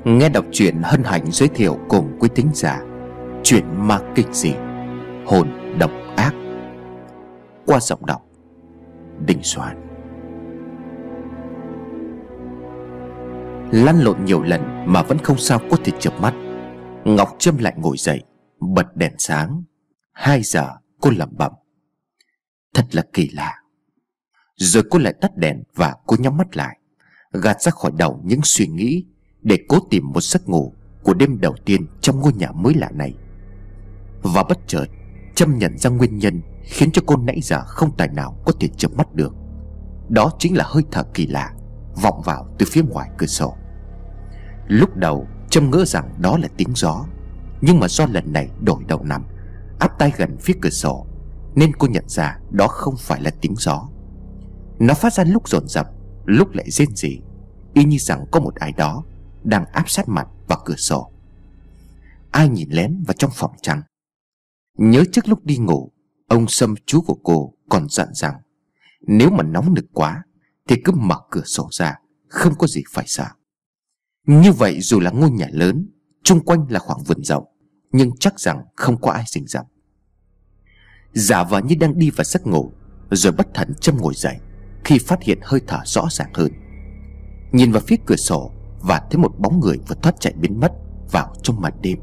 Nghe đọc truyện hân hạnh giới thiệu cùng quý thính giả truyện ma kịch dị Hồn Độc Ác qua giọng đọc Đình Soạn. Lăn lộn nhiều lần mà vẫn không sao có thể chợp mắt, Ngọc Trâm lại ngồi dậy, bật đèn sáng. 2 giờ cô lẩm bẩm: thật là kỳ lạ. Rồi cô lại tắt đèn và cô nhắm mắt lại, gạt ra khỏi đầu những suy nghĩ để cố tìm một giấc ngủ của đêm đầu tiên trong ngôi nhà mới lạ này. Và bất chợt Trâm nhận ra nguyên nhân khiến cho cô nãy giờ không tài nào có thể chợp mắt được. Đó chính là hơi thở kỳ lạ vọng vào từ phía ngoài cửa sổ. Lúc đầu Trâm ngỡ rằng đó là tiếng gió, nhưng mà do lần này đổi đầu nằm, áp tai gần phía cửa sổ, nên cô nhận ra đó không phải là tiếng gió. Nó phát ra lúc dồn dập, lúc lại rên rỉ, y như rằng có một ai đó đang áp sát mặt vào cửa sổ. Ai nhìn lén vào trong phòng chăng? Nhớ trước lúc đi ngủ, ông Sâm chú của cô còn dặn rằng nếu mà nóng nực quá thì cứ mở cửa sổ ra, không có gì phải sợ. Như vậy dù là ngôi nhà lớn, chung quanh là khoảng vườn rộng, nhưng chắc rằng không có ai rình rập. Giả vờ như đang đi vào giấc ngủ, rồi bất thần Trâm ngồi dậy khi phát hiện hơi thở rõ ràng hơn. Nhìn vào phía cửa sổ và thấy một bóng người vừa thoát chạy biến mất vào trong màn đêm.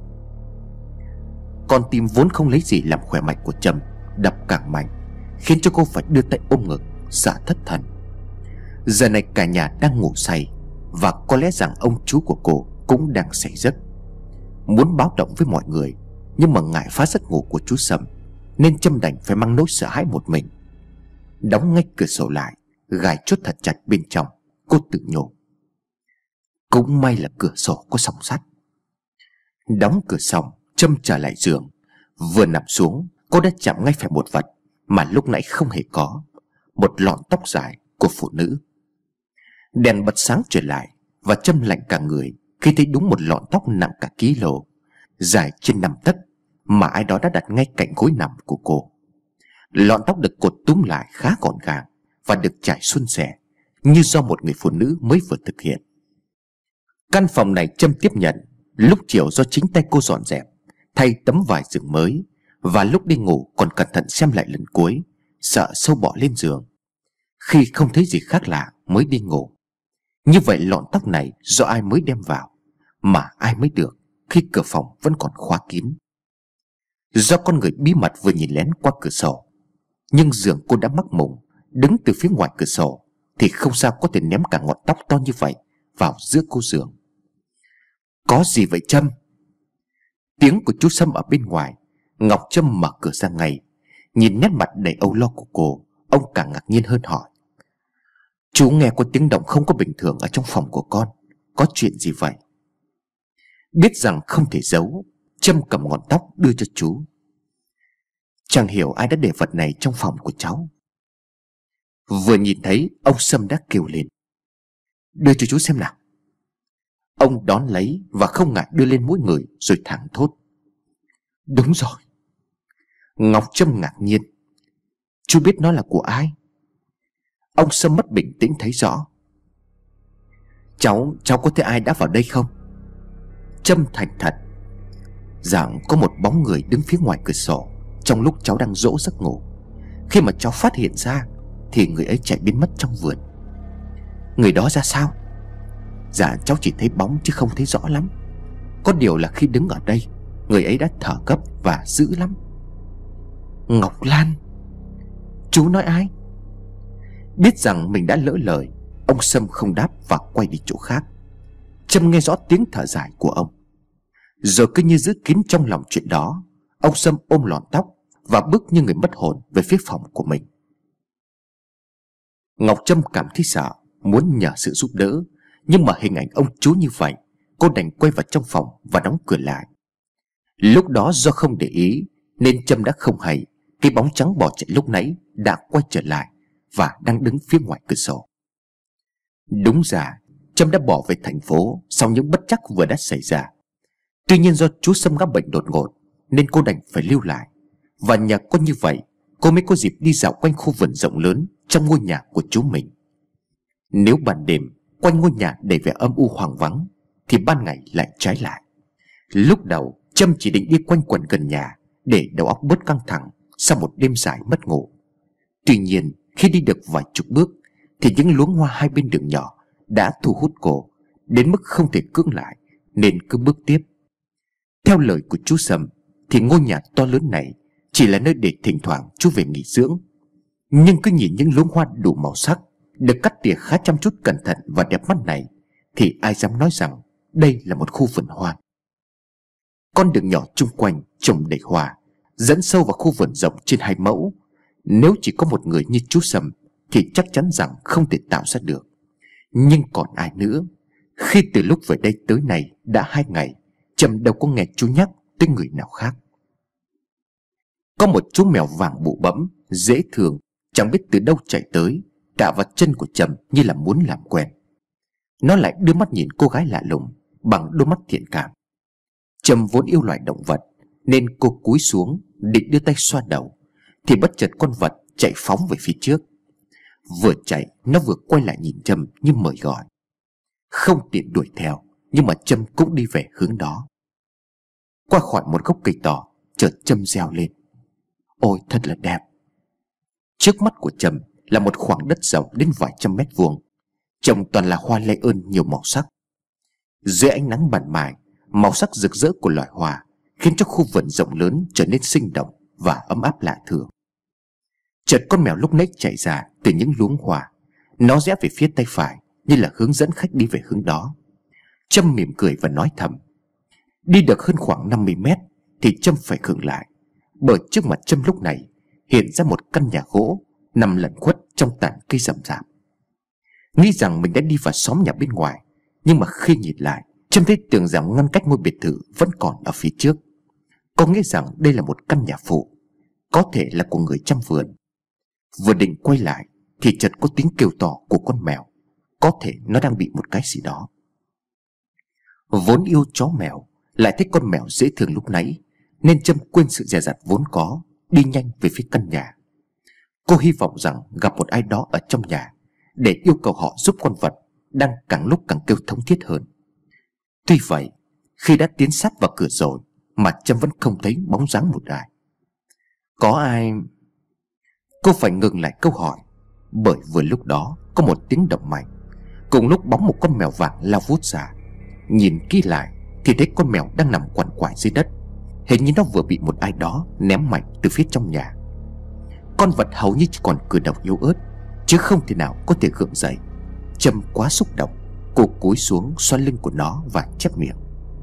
Con tim vốn không lấy gì làm khỏe mạch của Trâm đập càng mạnh, khiến cho cô phải đưa tay ôm ngực, sợ thất thần. Giờ này cả nhà đang ngủ say, và có lẽ rằng ông chú của cô cũng đang say giấc. Muốn báo động với mọi người, nhưng mà ngại phá giấc ngủ của chú Sâm, nên Trâm đành phải mang nỗi sợ hãi một mình. Đóng ngay cửa sổ lại, gài chốt thật chặt bên trong, cô tự nhủ: cũng may là cửa sổ có song sắt. Đóng cửa xong, Trâm trở lại giường. Vừa nằm xuống, cô đã chạm ngay phải một vật mà lúc nãy không hề có: một lọn tóc dài của phụ nữ. Đèn bật sáng trở lại, và Trâm lạnh cả người khi thấy đúng một lọn tóc nặng cả ký lô, dài trên 5 tấc, mà ai đó đã đặt ngay cạnh gối nằm của cô. Lọn tóc được cột túm lại khá gọn gàng và được trải suôn sẻ, như do một người phụ nữ mới vừa thực hiện. Căn phòng này Trâm tiếp nhận lúc chiều do chính tay cô dọn dẹp, thay tấm vải giường mới, và lúc đi ngủ còn cẩn thận xem lại lần cuối, sợ sâu bọ lên giường. Khi không thấy gì khác lạ mới đi ngủ. Như vậy lọn tóc này do ai mới đem vào, mà ai mới được khi cửa phòng vẫn còn khóa kín? Do con người bí mật vừa nhìn lén qua cửa sổ. Nhưng giường cô đã mắc mùng, đứng từ phía ngoài cửa sổ thì không sao có thể ném cả ngọn tóc to như vậy vào giữa cô giường. Có gì vậy Trâm? Tiếng của chú Sâm ở bên ngoài. Ngọc Trâm mở cửa ra ngay. Nhìn nét mặt đầy âu lo của cô, ông càng ngạc nhiên hơn hỏi: chú nghe có tiếng động không có bình thường ở trong phòng của con, có chuyện gì vậy? Biết rằng không thể giấu, Trâm cầm ngọn tóc đưa cho chú. Chẳng hiểu ai đã để vật này trong phòng của cháu. Vừa nhìn thấy, ông Sâm đã kêu lên: đưa cho chú xem nào. Ông đón lấy và không ngại đưa lên mũi người, rồi thẳng thốt: đúng rồi. Ngọc Trâm ngạc nhiên: chú biết nó là của ai? Ông Sâm mất bình tĩnh thấy rõ: Cháu có thấy ai đã vào đây không? Trâm thành thật: rằng có một bóng người đứng phía ngoài cửa sổ trong lúc cháu đang dỗ giấc ngủ. Khi mà cháu phát hiện ra thì người ấy chạy biến mất trong vườn. Người đó ra sao? Dạ cháu chỉ thấy bóng chứ không thấy rõ lắm. Có điều là khi đứng ở đây, người ấy đã thở gấp và dữ lắm. Ngọc Lan? Chú nói ai? Biết rằng mình đã lỡ lời, ông Sâm không đáp và quay đi chỗ khác. Trâm nghe rõ tiếng thở dài của ông. Rồi cứ như giữ kín trong lòng chuyện đó, ông Sâm ôm lọn tóc và bước như người mất hồn về phía phòng của mình. Ngọc Trâm cảm thấy sợ, muốn nhờ sự giúp đỡ, nhưng mà hình ảnh ông chú như vậy, cô đành quay vào trong phòng và đóng cửa lại. Lúc đó do không để ý nên Trâm đã không hay cái bóng trắng bỏ chạy lúc nãy đã quay trở lại và đang đứng phía ngoài cửa sổ. Đúng ra Trâm đã bỏ về thành phố sau những bất trắc vừa đã xảy ra. Tuy nhiên do chú Sâm ngã bệnh đột ngột nên cô đành phải lưu lại, và nhờ có như vậy cô mới có dịp đi dạo quanh khu vườn rộng lớn trong ngôi nhà của chú mình. Nếu ban đêm quanh ngôi nhà đầy vẻ âm u hoang vắng, thì ban ngày lại trái lại. Lúc đầu Trâm chỉ định đi quanh quẩn gần nhà để đầu óc bớt căng thẳng sau một đêm dài mất ngủ. Tuy nhiên khi đi được vài chục bước thì những luống hoa hai bên đường nhỏ đã thu hút cô đến mức không thể cưỡng lại, nên cứ bước tiếp. Theo lời của chú Sầm thì ngôi nhà to lớn này chỉ là nơi để thỉnh thoảng chú về nghỉ dưỡng. Nhưng cứ nhìn những luống hoa đủ màu sắc, được cắt tỉa khá chăm chút cẩn thận và đẹp mắt này, thì ai dám nói rằng đây là một khu vườn hoa. Con đường nhỏ chung quanh trồng đầy hoa, dẫn sâu vào khu vườn rộng trên 2 mẫu. Nếu chỉ có một người như chú Sầm thì chắc chắn rằng không thể tạo ra được. Nhưng còn ai nữa? Khi từ lúc về đây tới nay đã 2 ngày, Trâm đâu có nghe chú nhắc tới người nào khác. Có một chú mèo vàng bụ bẫm, dễ thương, chẳng biết từ đâu chạy tới, cạ vào chân của Trâm như là muốn làm quen. Nó lại đưa mắt nhìn cô gái lạ lùng bằng đôi mắt thiện cảm. Trâm vốn yêu loài động vật nên cô cúi xuống định đưa tay xoa đầu, thì bất chợt con vật chạy phóng về phía trước. Vừa chạy nó vừa quay lại nhìn Trâm như mời gọi. Không tiện đuổi theo, nhưng mà Trâm cũng đi về hướng đó. Qua khỏi một gốc cây to, chợt Trâm reo lên: ôi thật là đẹp. Trước mắt của Trâm là một khoảng đất rộng đến vài trăm mét vuông, trồng toàn là hoa lê ơn nhiều màu sắc. Dưới ánh nắng ban mai, màu sắc rực rỡ của loài hoa khiến cho khu vườn rộng lớn trở nên sinh động và ấm áp lạ thường. Chợt con mèo lúc nãy chạy ra từ những luống hoa. Nó rẽ về phía tay phải như là hướng dẫn khách đi về hướng đó. Trâm mỉm cười và nói thầm. Đi được hơn khoảng 50 mét thì Trâm phải khựng lại, bởi trước mặt Trâm lúc này hiện ra một căn nhà gỗ nằm lẩn khuất trong tàn cây rậm rạp. Nghĩ rằng mình đã đi vào xóm nhà bên ngoài, nhưng mà khi nhìn lại, Trâm thấy tường rào ngăn cách ngôi biệt thự vẫn còn ở phía trước. Có nghĩa rằng đây là một căn nhà phụ, có thể là của người chăm vườn. Vừa định quay lại thì chợt có tiếng kêu to của con mèo. Có thể nó đang bị một cái gì đó. Vốn yêu chó mèo, lại thấy con mèo dễ thương lúc nãy, nên Trâm quên sự dè dặt vốn có, đi nhanh về phía căn nhà. Cô hy vọng rằng gặp một ai đó ở trong nhà để yêu cầu họ giúp con vật đang càng lúc càng kêu thống thiết hơn. Tuy vậy, khi đã tiến sát vào cửa rồi mà Trâm vẫn không thấy bóng dáng một ai. Có ai? Cô phải ngừng lại câu hỏi, bởi vừa lúc đó có một tiếng động mạnh. Cùng lúc bóng một con mèo vàng lao vút ra. Nhìn kỹ lại thì thấy con mèo đang nằm quằn quại dưới đất. Hình như nó vừa bị một ai đó ném mạnh từ phía trong nhà. Con vật hầu như chỉ còn cử động yếu ớt, chứ không thể nào có thể gượng dậy. Trâm quá xúc động, cô cúi xuống xoa lưng của nó và chép miệng.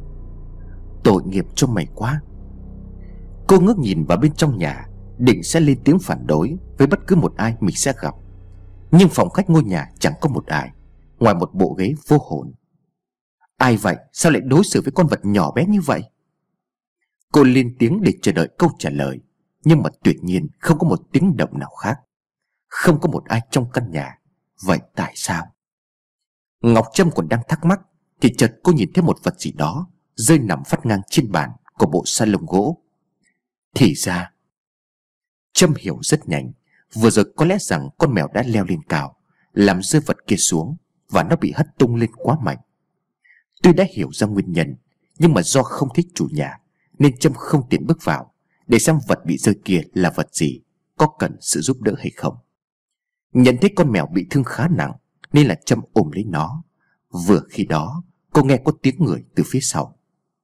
Tội nghiệp cho mày quá. Cô ngước nhìn vào bên trong nhà, định sẽ lên tiếng phản đối với bất cứ một ai mình sẽ gặp. Nhưng phòng khách ngôi nhà chẳng có một ai, ngoài một bộ ghế vô hồn. Ai vậy? Sao lại đối xử với con vật nhỏ bé như vậy? Cô lên tiếng để chờ đợi câu trả lời, nhưng mà tuyệt nhiên không có một tiếng động nào khác. Không có một ai trong căn nhà. Vậy tại sao? Ngọc Trâm còn đang thắc mắc thì chợt cô nhìn thấy một vật gì đó rơi nằm phát ngang trên bàn của bộ salon gỗ. Thì ra Trâm hiểu rất nhanh. Vừa rồi có lẽ rằng con mèo đã leo lên cao, làm rơi vật kia xuống, và nó bị hất tung lên quá mạnh. Tuy đã hiểu ra nguyên nhân, nhưng mà do không thích chủ nhà nên Trâm không tiện bước vào để xem vật bị rơi kia là vật gì, có cần sự giúp đỡ hay không. Nhận thấy con mèo bị thương khá nặng nên là Trâm ôm lấy nó. Vừa khi đó cô nghe có tiếng người từ phía sau.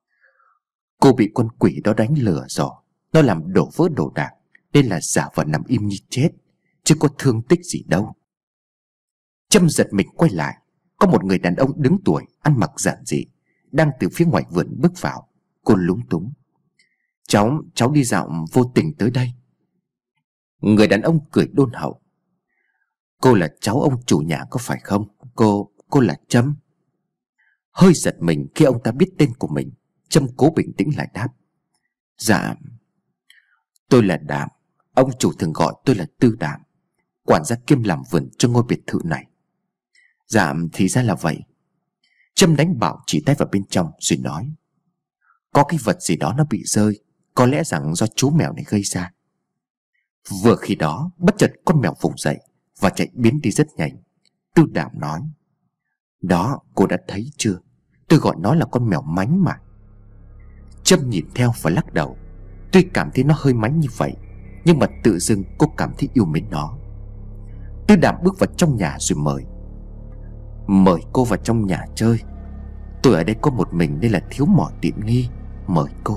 Cô bị con quỷ đó đánh lừa rồi. Nó làm đổ vỡ đồ đạc nên là giả vờ nằm im như chết, chứ có thương tích gì đâu. Trâm giật mình quay lại. Có một người đàn ông đứng tuổi, ăn mặc giản dị, đang từ phía ngoài vườn bước vào. Cô lúng túng. Cháu đi dạo vô tình tới đây. Người đàn ông cười đôn hậu. Cô là cháu ông chủ nhà có phải không? Cô là Trâm. Hơi giật mình khi ông ta biết tên của mình, Trâm cố bình tĩnh lại đáp. Dạ, tôi là Đạm. Ông chủ thường gọi tôi là Tư Đạm, quản gia kiêm làm vườn cho ngôi biệt thự này. Dạ, thì ra là vậy. Trâm đánh bảo chỉ tay vào bên trong rồi nói. Có cái vật gì đó nó bị rơi, có lẽ rằng do chú mèo này gây ra. Vừa khi đó bất chợt con mèo vùng dậy và chạy biến đi rất nhanh. Tư Đạm nói. Đó, cô đã thấy chưa? Tôi gọi nó là con mèo mánh mà. Trâm nhìn theo và lắc đầu. Tuy cảm thấy nó hơi mánh như vậy, nhưng mà tự dưng cô cảm thấy yêu mến nó. Tư Đàm bước vào trong nhà rồi mời cô vào trong nhà chơi. Tôi ở đây có một mình nên là thiếu mọi tiện nghi, mời cô.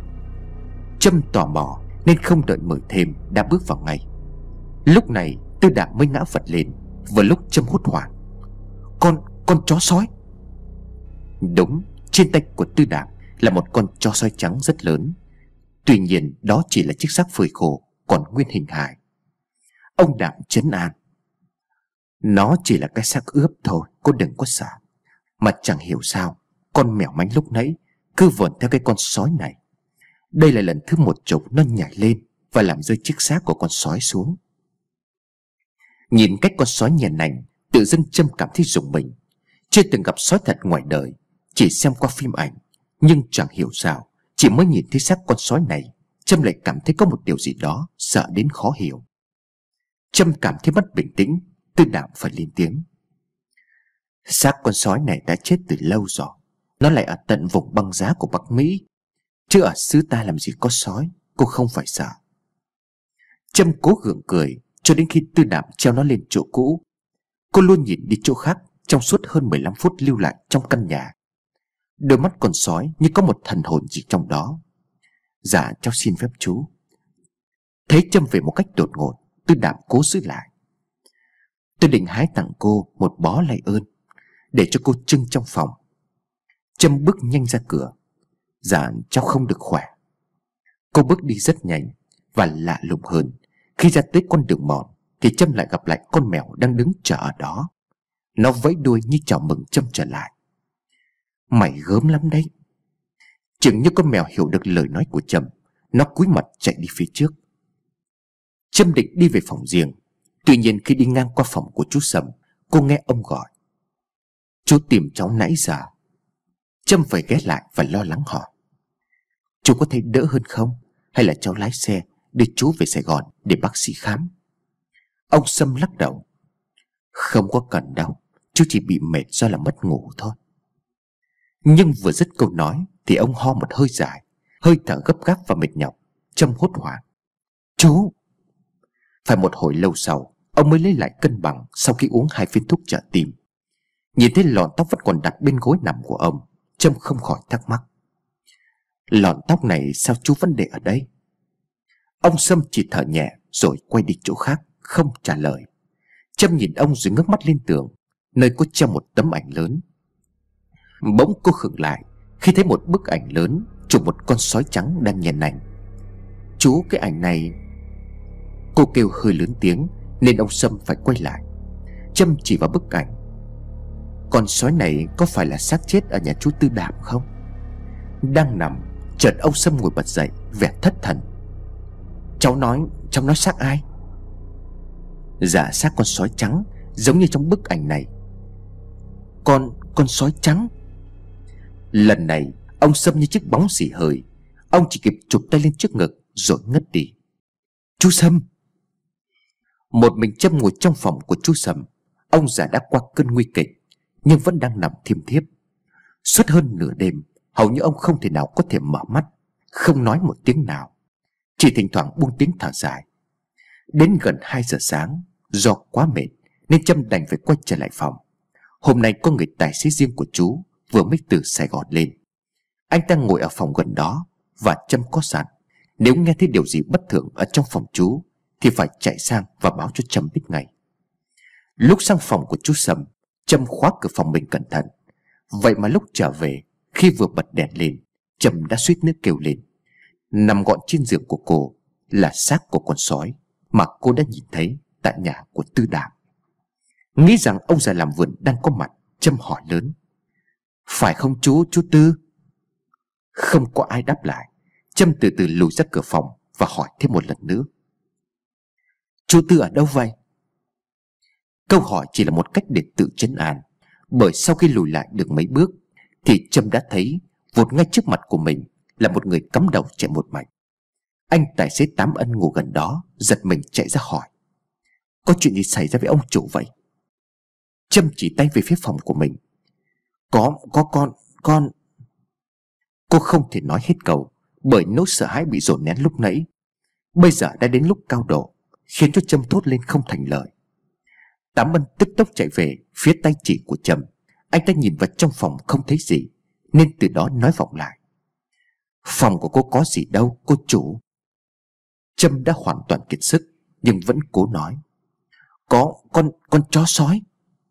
Trâm tò mò nên không đợi mời thêm đã bước vào ngay. Lúc này Tư Đàm mới ngã vật lên, vừa lúc Trâm hốt hoảng: Con chó sói. Đúng, trên tay của Tư Đàm là một con chó sói trắng rất lớn. Tuy nhiên đó chỉ là chiếc xác phơi khô, còn nguyên hình hài. Ông Đàm trấn an: nó chỉ là cái xác ướp thôi, cô đừng có sợ. Mà chẳng hiểu sao con mèo mánh lúc nãy cứ vờn theo cái con sói này. Đây là lần thứ 1 chục nó nhảy lên và làm rơi chiếc xác của con sói xuống. Nhìn cách con sói nhèn nành, tự dưng Trâm cảm thấy rùng mình. Chưa từng gặp sói thật ngoài đời, chỉ xem qua phim ảnh. Nhưng chẳng hiểu sao, chỉ mới nhìn thấy xác con sói này, Trâm lại cảm thấy có một điều gì đó sợ đến khó hiểu. Trâm cảm thấy mất bình tĩnh. Tư Đàm phải lên tiếng: xác con sói này đã chết từ lâu rồi. Nó lại ở tận vùng băng giá của Bắc Mỹ, chứ ở xứ ta làm gì có sói. Cô không phải sợ. Trâm cố gượng cười cho đến khi Tư Đàm treo nó lên chỗ cũ. Cô luôn nhìn đi chỗ khác trong suốt hơn 15 phút lưu lại trong căn nhà. Đôi mắt con sói như có một thần hồn gì trong đó. Dạ cháu xin phép chú. Thấy Trâm về một cách đột ngột, Tư Đàm cố giữ lại: tôi định hái tặng cô một bó lạy ơn để cho cô trưng trong phòng. Trâm bước nhanh ra cửa: dạ cháu không được khỏe. Cô bước đi rất nhanh. Và lạ lùng hơn, khi ra tới con đường mòn thì Trâm lại gặp lại con mèo đang đứng chờ ở đó. Nó vẫy đuôi như chào mừng Trâm trở lại. Mày gớm lắm đấy. Chừng như con mèo hiểu được lời nói của Trâm, nó cúi mặt chạy đi phía trước. Trâm định đi về phòng riêng. Tuy nhiên khi đi ngang qua phòng của chú Sầm, cô nghe ông gọi: chú tìm cháu nãy giờ. Trâm phải ghé lại và lo lắng hỏi: chú có thấy đỡ hơn không? Hay là cháu lái xe đưa chú về Sài Gòn để bác sĩ khám? Ông Sâm lắc đầu: không có cần đâu, chú chỉ bị mệt do là mất ngủ thôi. Nhưng vừa dứt câu nói thì ông ho một hơi dài, hơi thở gấp gáp và mệt nhọc. Trâm hốt hoảng: chú! Phải một hồi lâu sau, ông mới lấy lại cân bằng sau khi uống 2 viên thuốc trợ tim. Nhìn thấy lọn tóc vẫn còn đặt bên gối nằm của ông, Trâm không khỏi thắc mắc: lọn tóc này sao chú vẫn để ở đây? Ông Sâm chỉ thở nhẹ rồi quay đi chỗ khác, không trả lời. Trâm nhìn ông rồi ngước mắt lên tường, nơi có treo một tấm ảnh lớn. Bỗng cô khựng lại khi thấy một bức ảnh lớn chụp một con sói trắng đang nhèn nành. Chú, cái ảnh này... Cô kêu hơi lớn tiếng nên ông Sâm phải quay lại. Trâm chỉ vào bức ảnh. Con sói này có phải là xác chết ở nhà chú Tư Đàm không? Đang nằm, chợt ông Sâm ngồi bật dậy, vẻ thất thần. Cháu nói xác ai? Dạ xác con sói trắng, giống như trong bức ảnh này. Con sói trắng? Lần này ông Sâm như chiếc bóng xì hơi. Ông chỉ kịp chụp tay lên trước ngực rồi ngất đi. Chú Sâm! Một mình Trâm ngồi trong phòng của chú Sâm. Ông già đã qua cơn nguy kịch nhưng vẫn đang nằm thiêm thiếp. Suốt hơn nửa đêm, hầu như ông không thể nào có thể mở mắt, không nói một tiếng nào, chỉ thỉnh thoảng buông tiếng thở dài. Đến gần 2 giờ sáng, do quá mệt nên Trâm đành phải quay trở lại phòng. Hôm nay có người tài xế riêng của chú vừa mới từ Sài Gòn lên. Anh ta ngồi ở phòng gần đó và Trâm có dặn nếu nghe thấy điều gì bất thường ở trong phòng chú thì phải chạy sang và báo cho Trâm biết ngay. Lúc sang phòng của chú Sâm, Trâm khóa cửa phòng mình cẩn thận. Vậy mà lúc trở về, khi vừa bật đèn lên, Trâm đã suýt nữa kêu lên. Nằm gọn trên giường của cô là xác của con sói mà cô đã nhìn thấy tại nhà của Tư Đàm. Nghĩ rằng ông già làm vườn đang có mặt, Trâm hỏi lớn. Phải không chú Tư? Không có ai đáp lại. Trâm từ từ lùi ra cửa phòng và hỏi thêm một lần nữa. Chú Tư ở đâu vậy? Câu hỏi chỉ là một cách để tự trấn an, bởi sau khi lùi lại được mấy bước thì Trâm đã thấy vụt ngay trước mặt của mình là một người cắm đầu chạy một mạch. Anh tài xế Tám Ân ngồi gần đó giật mình chạy ra hỏi. Có chuyện gì xảy ra với ông chủ vậy? Trâm chỉ tay về phía phòng của mình. Có Con Cô không thể nói hết câu, bởi nỗi sợ hãi bị dồn nén lúc nãy bây giờ đã đến lúc cao độ, khiến cho Trâm thốt lên không thành lời. Tám Ân tức tốc chạy về phía tay chỉ của Trâm. Anh ta nhìn vào trong phòng không thấy gì, nên từ đó nói vọng lại: "Phòng của cô có gì đâu cô chủ." Trâm đã hoàn toàn kiệt sức, nhưng vẫn cố nói: "Có con chó sói."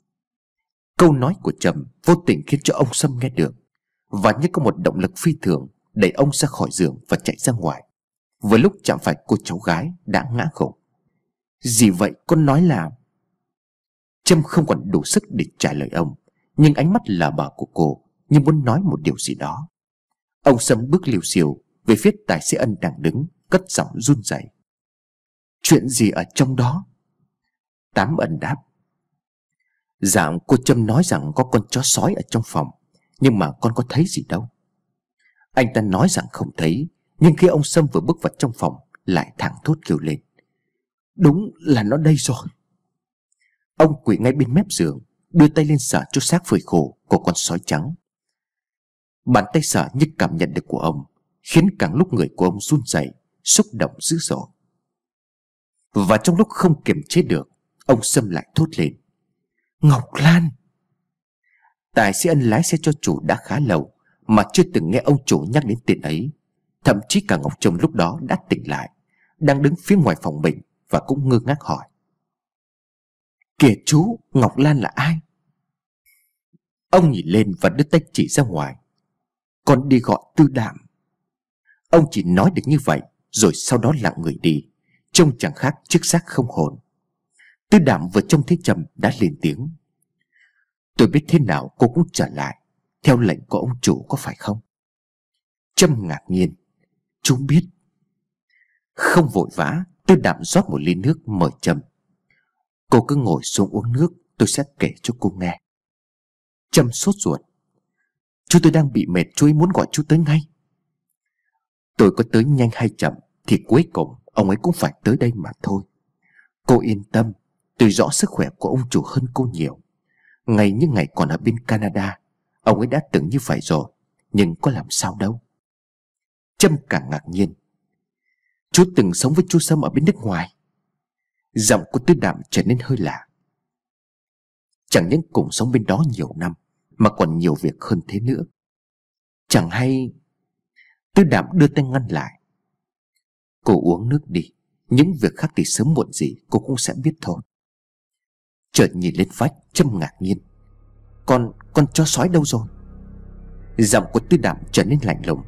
Câu nói của Trâm vô tình khiến cho ông Sâm nghe được, và như có một động lực phi thường đẩy ông ra khỏi giường và chạy ra ngoài. Vừa lúc chạm phải cô cháu gái đã ngã gục. "Gì vậy, con nói là..." Trâm không còn đủ sức để trả lời ông, nhưng ánh mắt lờ mờ của cô như muốn nói một điều gì đó. Ông Sâm bước liều xiều về phía tài xế Ân đang đứng, cất giọng run rẩy: "Chuyện gì ở trong đó?" Tám Ân đáp: "Dạ, cô Trâm nói rằng có con chó sói ở trong phòng, nhưng mà con có thấy gì đâu." Anh ta nói rằng không thấy, nhưng khi ông Sâm vừa bước vào trong phòng lại thẳng thốt kêu lên: "Đúng là nó đây rồi." Ông quỳ ngay bên mép giường, đưa tay lên sờ chỗ xác phơi khô của con sói trắng. Bàn tay sờ như cảm nhận được của ông, khiến càng lúc người của ông run rẩy, xúc động dữ dội. Và trong lúc không kiềm chế được, ông Sâm lại thốt lên: "Ngọc Lan!" Tài xế Ân lái xe cho chủ đã khá lâu mà chưa từng nghe ông chủ nhắc đến tên ấy. Thậm chí cả Ngọc Trâm lúc đó đã tỉnh lại, đang đứng phía ngoài phòng mình, và cũng ngơ ngác hỏi: "Kìa chú, Ngọc Lan là ai?" Ông nhìn lên và đưa tay chỉ ra ngoài: "Con đi gọi Tư Đạm." Ông chỉ nói được như vậy, rồi sau đó lặng người đi, trông chẳng khác chiếc xác không hồn. Tư Đạm vừa trông thấy Trâm đã lên tiếng: "Tôi biết thế nào cô cũng trở lại theo lệnh của ông chủ, có phải không?" Trâm ngạc nhiên: "Chú biết?" Không vội vã, Tư Đạm rót một ly nước mời Trâm: "Cô cứ ngồi xuống uống nước, tôi sẽ kể cho cô nghe." Trâm sốt ruột: "Chú, tôi đang bị mệt, chú ấy muốn gọi chú tới ngay." "Tôi có tới nhanh hay chậm thì cuối cùng ông ấy cũng phải tới đây mà thôi. Cô yên tâm, tôi rõ sức khỏe của ông chủ hơn cô nhiều. Ngay những ngày còn ở bên Canada, ông ấy đã từng như vậy rồi, nhưng có làm sao đâu." Trâm càng ngạc nhiên: "Chú từng sống với chú Sâm ở bên nước ngoài?" Giọng của Tư Đạm trở nên hơi lạ: "Chẳng những cùng sống bên đó nhiều năm, mà còn nhiều việc hơn thế nữa. Chẳng hay..." Tư Đạm đưa tay ngăn lại: "Cô uống nước đi, những việc khác thì sớm muộn gì cô cũng sẽ biết thôi." Chợt nhìn lên vách, Trâm ngạc nhiên: Con chó sói đâu rồi?" Giọng của Tư Đạm trở nên lạnh lùng: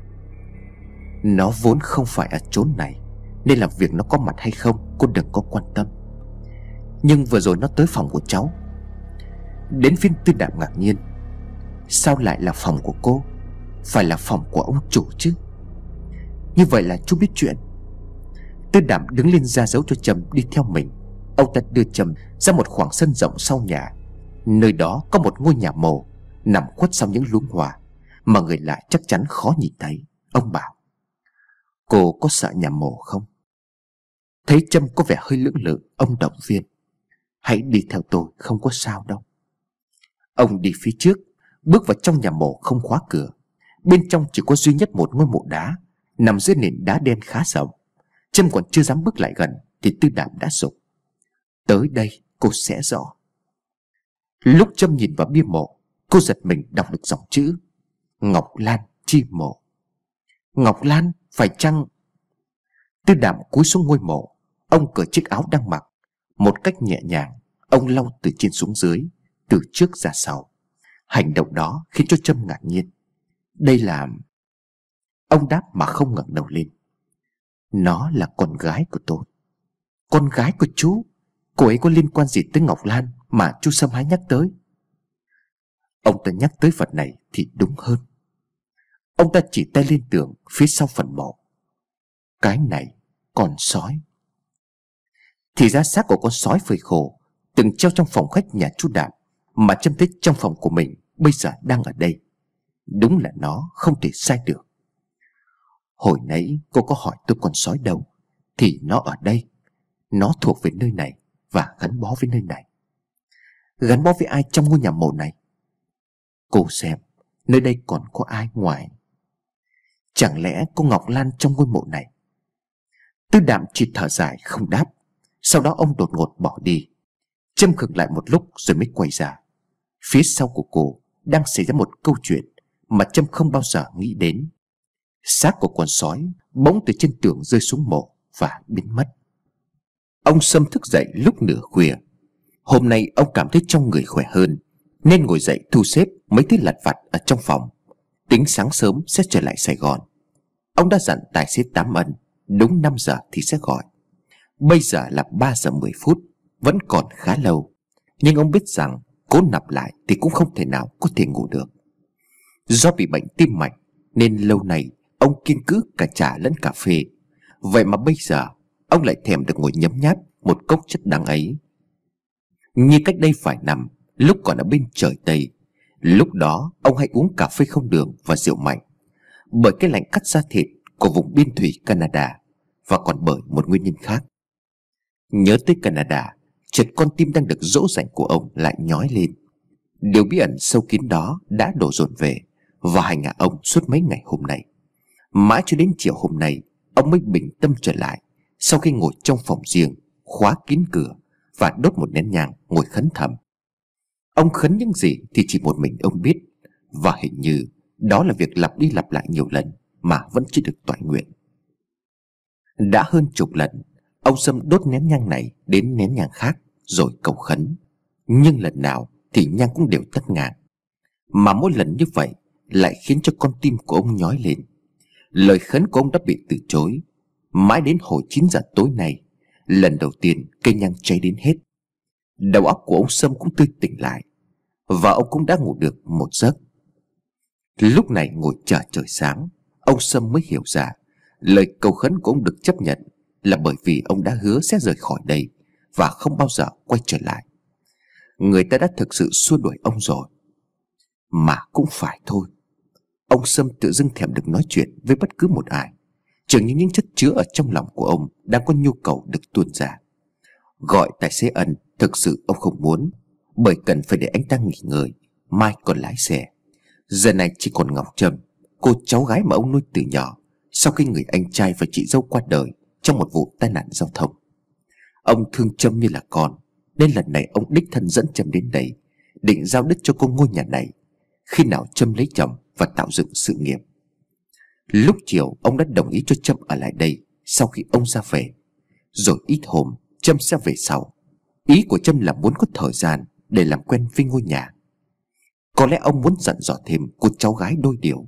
"Nó vốn không phải ở chốn này, nên là việc nó có mặt hay không cô đừng có quan tâm. Nhưng vừa rồi nó tới phòng của cháu." Đến phiên Tư Đạm ngạc nhiên: "Sao lại là phòng của cô? Phải là phòng của ông chủ chứ. Như vậy là chú biết chuyện." Tư Đạm đứng lên ra dấu cho Trâm đi theo mình. Ông ta đưa Trâm ra một khoảng sân rộng sau nhà. Nơi đó có một ngôi nhà mồ nằm khuất sau những luống hoa mà người lại chắc chắn khó nhìn thấy. Ông bảo: "Cô có sợ nhà mồ không?" Thấy Trâm có vẻ hơi lưỡng lự, ông động viên: "Hãy đi theo tôi, không có sao đâu." Ông đi phía trước, bước vào trong nhà mồ không khóa cửa. Bên trong chỉ có duy nhất một ngôi mộ đá nằm dưới nền đá đen khá rộng. Trâm còn chưa dám bước lại gần thì Tư Đạm đã dục: "Tới đây cô sẽ rõ." Lúc Trâm nhìn vào bia mộ, cô giật mình đọc được dòng chữ: "Ngọc Lan chi mộ." Ngọc Lan, phải chăng? Tư Đạm cúi xuống ngôi mộ. Ông cởi chiếc áo đang mặc. Một cách nhẹ nhàng, ông lau từ trên xuống dưới, từ trước ra sau. Hành động đó khiến cho Trâm ngạc nhiên. "Đây là..." Ông đáp mà không ngẩng đầu lên: "Nó là con gái của tôi." "Con gái của chú? Cô ấy có liên quan gì tới Ngọc Lan mà chú Sâm hãy nhắc tới?" "Ông ta nhắc tới vật này thì đúng hơn." Ông ta chỉ tay lên tường phía sau phần mộ: "Cái này, con sói." Thì ra xác của con sói phơi khô từng treo trong phòng khách nhà chú Đạm, mà Trâm thấy trong phòng của mình bây giờ đang ở đây. Đúng là nó không thể sai được. Hồi nãy cô có hỏi tôi con sói đâu, thì nó ở đây. Nó thuộc về nơi này và gắn bó với nơi này. Gắn bó với ai trong ngôi nhà mộ này? Cô xem, nơi đây còn có ai ngoài? Chẳng lẽ có Ngọc Lan trong ngôi mộ này? Tư Đạm chỉ thở dài không đáp. Sau đó ông đột ngột bỏ đi. Trâm khựng lại một lúc rồi mới quay ra. Phía sau của cô đang xảy ra một câu chuyện mà Trâm không bao giờ nghĩ đến. Xác của con sói bỗng từ trên tường rơi xuống mộ và biến mất. Ông Sâm thức dậy lúc nửa khuya. Hôm nay ông cảm thấy trong người khỏe hơn, nên ngồi dậy thu xếp mấy thứ lặt vặt ở trong phòng, tính sáng sớm sẽ trở lại Sài Gòn. Ông đã dặn tài xế Tám Ân đúng 5 giờ thì sẽ gọi. Bây giờ là 3 giờ 10 phút, vẫn còn khá lâu. Nhưng ông biết rằng cố nằm lại thì cũng không thể nào có thể ngủ được. Do bị bệnh tim mạch nên lâu nay ông kiêng cữ cả trà lẫn cà phê. Vậy mà bây giờ ông lại thèm được ngồi nhấm nháp một cốc chất đắng ấy. Như cách đây vài năm, lúc còn ở bên trời Tây, lúc đó ông hay uống cà phê không đường và rượu mạnh, bởi cái lạnh cắt da thịt của vùng biên thủy Canada, và còn bởi một nguyên nhân khác. Nhớ tới Canada, chợt con tim đang được dỗ dành của ông lại nhói lên. Điều bí ẩn sâu kín đó đã đổ dồn về và hành hạ ông suốt mấy ngày hôm nay. Mãi cho đến chiều hôm nay, ông mới bình tâm trở lại, sau khi ngồi trong phòng riêng, khóa kín cửa và đốt một nén nhang ngồi khấn thầm. Ông khấn những gì thì chỉ một mình ông biết, và hình như đó là việc lặp đi lặp lại nhiều lần mà vẫn chưa được toại nguyện. Đã hơn chục lần ông Sâm đốt nén nhang này đến nén nhang khác rồi cầu khấn, nhưng lần nào thì nhang cũng đều tắt ngang. Mà mỗi lần như vậy lại khiến cho con tim của ông nhói lên. Lời khấn của ông đã bị từ chối. Mãi đến hồi 9 giờ tối nay, lần đầu tiên cây nhang cháy đến hết. Đầu óc của ông Sâm cũng tươi tỉnh lại, và ông cũng đã ngủ được một giấc. Lúc này ngồi chờ trời sáng, ông Sâm mới hiểu ra lời cầu khấn của ông được chấp nhận là bởi vì ông đã hứa sẽ rời khỏi đây và không bao giờ quay trở lại. Người ta đã thực sự xua đuổi ông rồi. Mà cũng phải thôi. Ông Sâm tự dưng thèm được nói chuyện với bất cứ một ai, chừng như những chất chứa ở trong lòng của ông đang có nhu cầu được tuôn ra. Gọi tài xế Ân thực sự ông không muốn, bởi cần phải để anh ta nghỉ ngơi, mai còn lái xe. Giờ này chỉ còn Ngọc Trâm, cô cháu gái mà ông nuôi từ nhỏ, sau khi người anh trai và chị dâu qua đời trong một vụ tai nạn giao thông. Ông thương Trâm như là con, nên lần này ông đích thân dẫn Trâm đến đây, định giao đất cho cô ngôi nhà này khi nào Trâm lấy chồng và tạo dựng sự nghiệp. Lúc chiều ông đã đồng ý cho Trâm ở lại đây sau khi ông ra về, rồi ít hôm Trâm sẽ về sau. Ý của Trâm là muốn có thời gian để làm quen với ngôi nhà. Có lẽ ông muốn dặn dò thêm cô cháu gái đôi điều.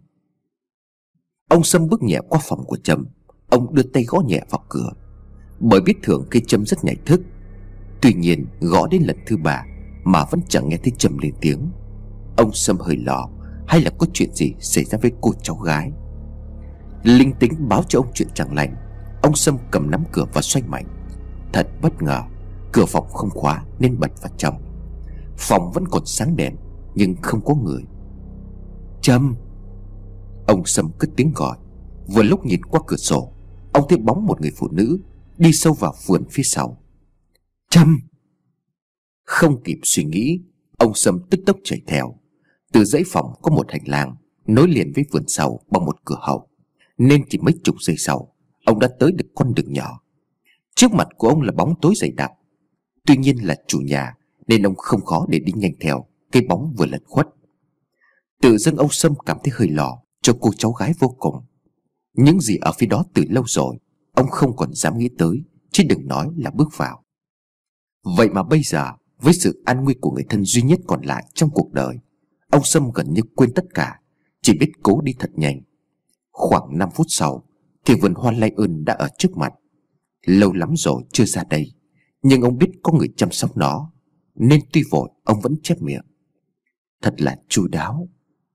Ông Sâm bước nhẹ qua phòng của Trâm. Ông đưa tay gõ nhẹ vào cửa, bởi biết thường khi Trâm rất nhạy thức. Tuy nhiên gõ đến lần thứ 3 mà vẫn chẳng nghe thấy Trâm lên tiếng. Ông Sâm hơi lo hay là có chuyện gì xảy ra với cô cháu gái. Linh tính báo cho ông chuyện chẳng lành. Ông Sâm cầm nắm cửa và xoay mạnh. Thật bất ngờ, cửa phòng không khóa nên bật vào trong. Phòng vẫn còn sáng đèn nhưng không có người. Trâm! Ông Sâm cất tiếng gọi. Vừa lúc nhìn qua cửa sổ, ông thấy bóng một người phụ nữ đi sâu vào vườn phía sau. Trâm! Không kịp suy nghĩ, ông Sâm tức tốc chạy theo. Từ dãy phòng có một hành lang nối liền với vườn sau bằng một cửa hậu, nên chỉ mấy chục giây sau ông đã tới được con đường nhỏ. Trước mặt của ông là bóng tối dày đặc. Tuy nhiên là chủ nhà nên ông không khó để đi nhanh theo cái bóng vừa lẩn khuất. Tự dưng ông Sâm cảm thấy hơi lo cho cô cháu gái vô cùng. Những gì ở phía đó từ lâu rồi ông không còn dám nghĩ tới, chứ đừng nói là bước vào. Vậy mà bây giờ, với sự an nguy của người thân duy nhất còn lại trong cuộc đời, ông Sâm gần như quên tất cả, chỉ biết cố đi thật nhanh. Khoảng 5 phút sau thì vườn hoa lai ơn đã ở trước mặt. Lâu lắm rồi chưa ra đây, nhưng ông biết có người chăm sóc nó, nên tuy vội ông vẫn chép miệng: thật là chu đáo.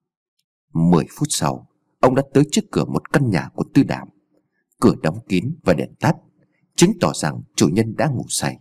10 phút sau, ông đã tới trước cửa một căn nhà của Tư Đạm. Cửa đóng kín và đèn tắt, chứng tỏ rằng chủ nhân đã ngủ say.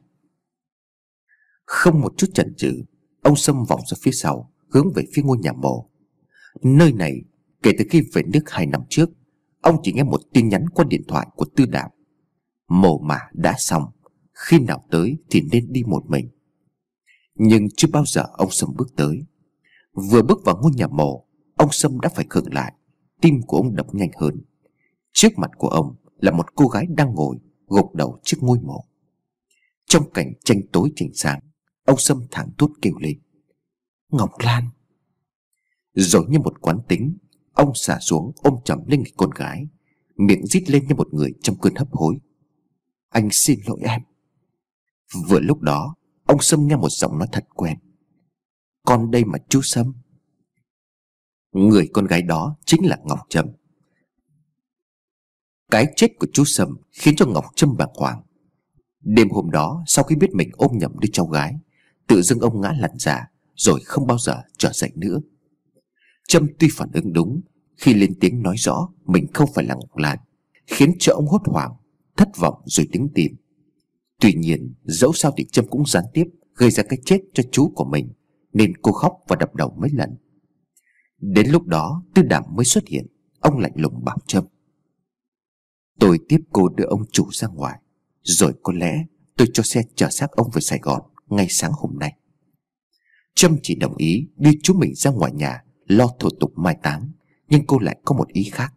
Không một chút chần chừ, ông Sâm vòng ra phía sau, hướng về phía ngôi nhà mồ. Nơi này, kể từ khi về nước 2 năm trước, ông chỉ nghe một tin nhắn qua điện thoại của Tư Đạm: mồ mả đã xong, khi nào tới thì nên đi một mình. Nhưng chưa bao giờ ông Sâm bước tới. Vừa bước vào ngôi nhà mồ, ông Sâm đã phải khựng lại. Tim của ông đập nhanh hơn. Trước mặt của ông là một cô gái đang ngồi gục đầu trước ngôi mộ. Trong cảnh tranh tối tranh sáng, ông Sâm thảng thốt kêu lên: Ngọc Lan! Rồi như một quán tính, ông xả xuống ôm chầm lên người con gái, miệng rít lên như một người trong cơn hấp hối: Anh xin lỗi em. Vừa lúc đó, ông Sâm nghe một giọng nói thật quen: Con đây mà chú Sâm. Người con gái đó chính là Ngọc Trâm. Cái chết của chú Sâm khiến cho Ngọc Trâm bàng hoàng. Đêm hôm đó, sau khi biết mình ôm nhầm đứa cháu gái, tự dưng ông ngã lăn ra rồi không bao giờ trở dậy nữa. Trâm tuy phản ứng đúng khi lên tiếng nói rõ mình không phải là Ngọc Lan, khiến cho ông hốt hoảng, thất vọng rồi đứng tìm. Tuy nhiên dẫu sao thì Trâm cũng gián tiếp gây ra cái chết cho chú của mình, nên cô khóc và đập đầu mấy lần. Đến lúc đó Tư Đảm mới xuất hiện. Ông lạnh lùng bảo Trâm: Tôi tiếp cô đưa ông chủ ra ngoài, rồi có lẽ tôi cho xe chở xác ông về Sài Gòn ngay sáng hôm nay. Trâm chỉ đồng ý đưa chú mình ra ngoài nhà lo thủ tục mai táng, nhưng cô lại có một ý khác.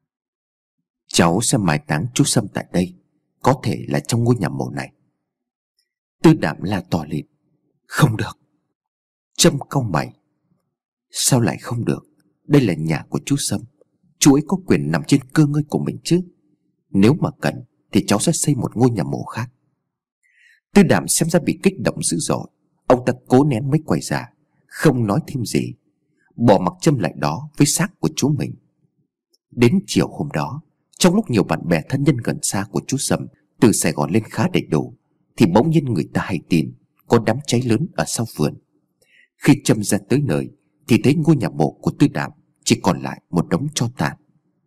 Cháu sẽ mai táng chú Sâm tại đây, có thể là trong ngôi nhà mộ này. Tư Đảm la to lên: Không được! Trâm cau mày: Sao lại không được? Đây là nhà của chú Sâm, chú ấy có quyền nằm trên cơ ngơi của mình chứ. Nếu mà cần thì cháu sẽ xây một ngôi nhà mộ khác. Tư Đảm xem ra bị kích động dữ dội. Ông ta cố nén mới quay ra, không nói thêm gì, bỏ mặc Trâm lại đó với xác của chú mình. Đến chiều hôm đó, trong lúc nhiều bạn bè thân nhân gần xa của chú Sâm từ Sài Gòn lên khá đầy đủ, thì bỗng nhiên người ta hay tin có đám cháy lớn ở sau vườn. Khi Trâm ra tới nơi thì thấy ngôi nhà mộ của Tư Đảm chỉ còn lại một đống tro tàn.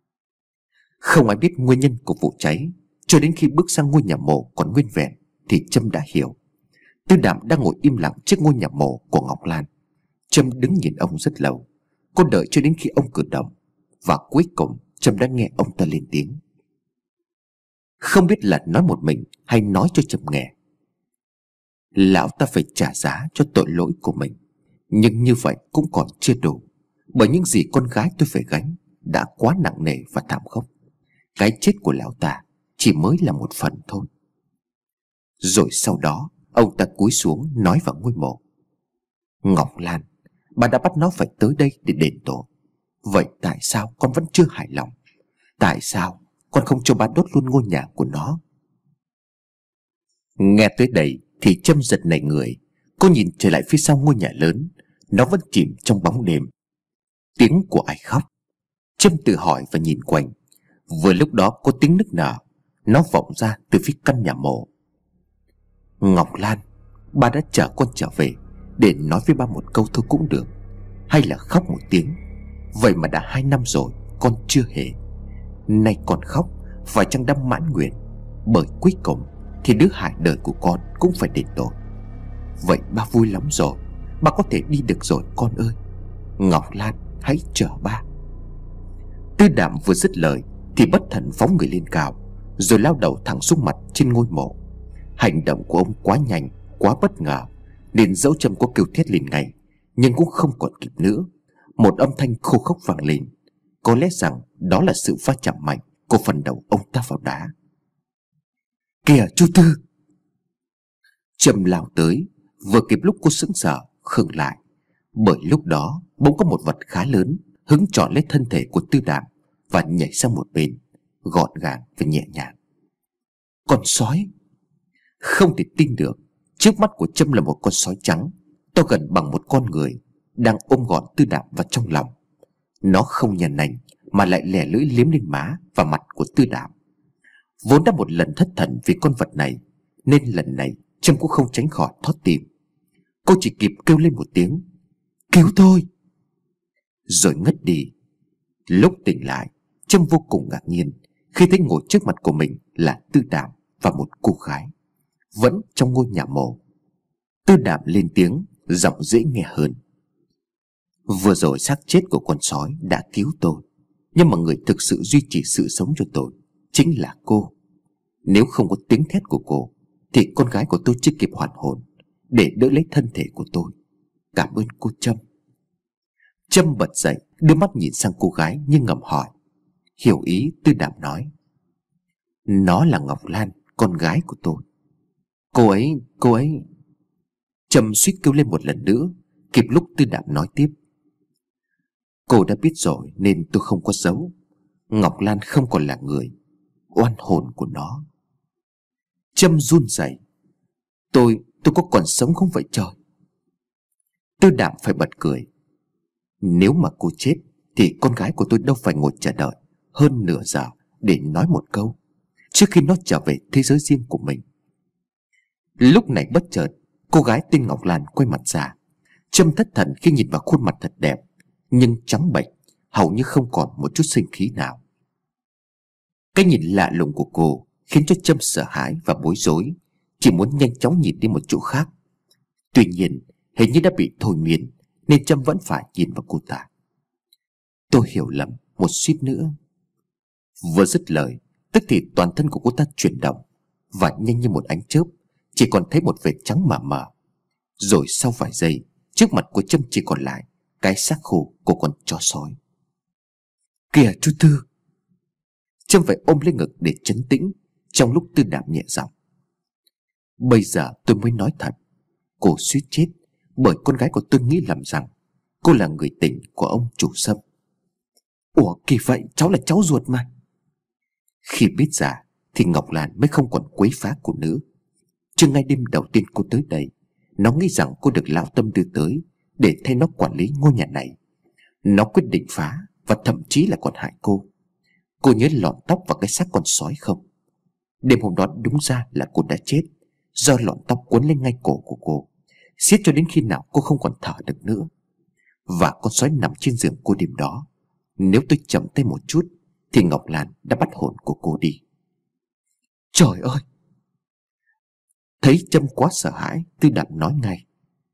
Không ai biết nguyên nhân của vụ cháy, cho đến khi bước sang ngôi nhà mộ còn nguyên vẹn thì Trâm đã hiểu. Tư Đảm đang ngồi im lặng trước ngôi nhà mộ của Ngọc Lan. Trâm đứng nhìn ông rất lâu. Cô đợi cho đến khi ông cử động, và cuối cùng Trâm đã nghe ông ta lên tiếng. Không biết là nói một mình hay nói cho Trâm nghe: Lão ta phải trả giá cho tội lỗi của mình, nhưng như vậy cũng còn chưa đủ, bởi những gì con gái tôi phải gánh đã quá nặng nề và thảm khốc. Cái chết của lão ta chỉ mới là một phần thôi. Rồi sau đó ông ta cúi xuống nói vào ngôi mộ: Ngọc Lan, bà đã bắt nó phải tới đây để đền tội. Vậy tại sao con vẫn chưa hài lòng? Tại sao con không cho bà đốt luôn ngôi nhà của nó? Nghe tới đây thì Trâm giật nảy người. Cô nhìn trở lại phía sau ngôi nhà lớn. Nó vẫn chìm trong bóng đêm. Tiếng của ai khóc? Trâm tự hỏi và nhìn quanh. Vừa lúc đó có tiếng nức nở. Nó vọng ra từ phía căn nhà mộ. Ngọc Lan, bà đã chở con trở về để nói với ba một câu thôi cũng được, hay là khóc một tiếng. Vậy mà đã 2 năm rồi con chưa hề. Nay con khóc phải chăng đã mãn nguyện? Bởi cuối cùng thì đứa hại đời của con cũng phải đền tội. Vậy ba vui lắm rồi, ba có thể đi được rồi con ơi. Ngọc Lan, hãy chờ ba. Tư Đảm vừa dứt lời thì bất thần phóng người lên cao, rồi lao đầu thẳng xuống mặt trên ngôi mộ. Hành động của ông quá nhanh, quá bất ngờ, nên dẫu Trâm có kêu thét lên ngay, nhưng cũng không còn kịp nữa. Một âm thanh khô khốc vang lên. Có lẽ rằng đó là sự va chạm mạnh của phần đầu ông ta vào đá. Kìa chú Tư! Trâm lao tới, vừa kịp lúc cô sững sờ khựng lại, bởi lúc đó bỗng có một vật khá lớn hứng trọn lấy thân thể của Tư Đảm và nhảy sang một bên, gọn gàng và nhẹ nhàng. Con sói! Không thể tin được, trước mắt của Trâm là một con sói trắng, to gần bằng một con người, đang ôm gọn Tư Đảm vào trong lòng. Nó không nhàn nành mà lại lè lưỡi liếm lên má và mặt của Tư Đảm. Vốn đã một lần thất thần vì con vật này, nên lần này Trâm cũng không tránh khỏi thót tim. Cô chỉ kịp kêu lên một tiếng: Cứu tôi! Rồi ngất đi. Lúc tỉnh lại, Trâm vô cùng ngạc nhiên khi thấy ngồi trước mặt của mình là Tư Đảm và một cô gái, vẫn trong ngôi nhà mộ. Tư Đảm lên tiếng, giọng dễ nghe hơn: Vừa rồi xác chết của con sói đã cứu tôi, nhưng mà người thực sự duy trì sự sống cho tôi chính là cô. Nếu không có tiếng thét của cô thì con gái của tôi chưa kịp hoàn hồn để đỡ lấy thân thể của tôi. Cảm ơn cô Trâm. Trâm bật dậy, đưa mắt nhìn sang cô gái như ngầm hỏi. Hiểu ý, Tư Đạm nói: Nó là Ngọc Lan, con gái của tôi. Cô ấy. Trâm suýt kêu lên một lần nữa, kịp lúc Tư Đạm nói tiếp: Cô đã biết rồi nên tôi không có giấu. Ngọc Lan không còn là người. Oan hồn của nó. Trâm run rẩy: Tôi có còn sống không vậy trời? Tư Đạm phải bật cười. Nếu mà cô chết thì con gái của tôi đâu phải ngồi chờ đợi hơn nửa giờ để nói một câu trước khi nó trở về thế giới riêng của mình. Lúc này bất chợt, cô gái tên Ngọc Lan quay mặt ra. Trâm thất thần khi nhìn vào khuôn mặt thật đẹp nhưng trắng bệch, hầu như không còn một chút sinh khí nào. Cái nhìn lạ lùng của cô khiến cho Trâm sợ hãi và bối rối, chỉ muốn nhanh chóng nhìn đi một chỗ khác. Tuy nhiên hình như đã bị thôi miên nên Trâm vẫn phải nhìn vào cô ta. Tôi hiểu lầm một suýt nữa. Vừa dứt lời, tức thì toàn thân của cô ta chuyển động, và nhanh như một ánh chớp, chỉ còn thấy một vệt trắng mờ mờ. Rồi sau vài giây, trước mặt của Trâm chỉ còn lại cái xác khô của con chó sói. Kìa chú Tư! Trâm phải ôm lấy ngực để trấn tĩnh, trong lúc Tư Đạm nhẹ giọng: Bây giờ tôi mới nói thật. Cô suýt chết bởi con gái của tôi nghĩ lầm rằng cô là người tình của ông chủ Sâm. Ủa kỳ vậy, cháu là cháu ruột mà. Khi biết ra thì Ngọc Lan mới không còn quấy phá cô nữa. Chứ ngay đêm đầu tiên cô tới đây, nó nghĩ rằng cô được lão Tâm đưa tới để thay nó quản lý ngôi nhà này. Nó quyết định phá và thậm chí là còn hại cô. Cô nhớ lọn tóc vào cái xác con sói không? Đêm hôm đó đúng ra là cô đã chết do lọn tóc quấn lên ngay cổ của cô, siết cho đến khi nào cô không còn thở được nữa. Và con sói nằm trên giường cô đêm đó. Nếu tôi chậm tay một chút thì Ngọc Lan đã bắt hồn của cô đi. Trời ơi! Thấy Trâm quá sợ hãi, Tư Đạm nói ngay: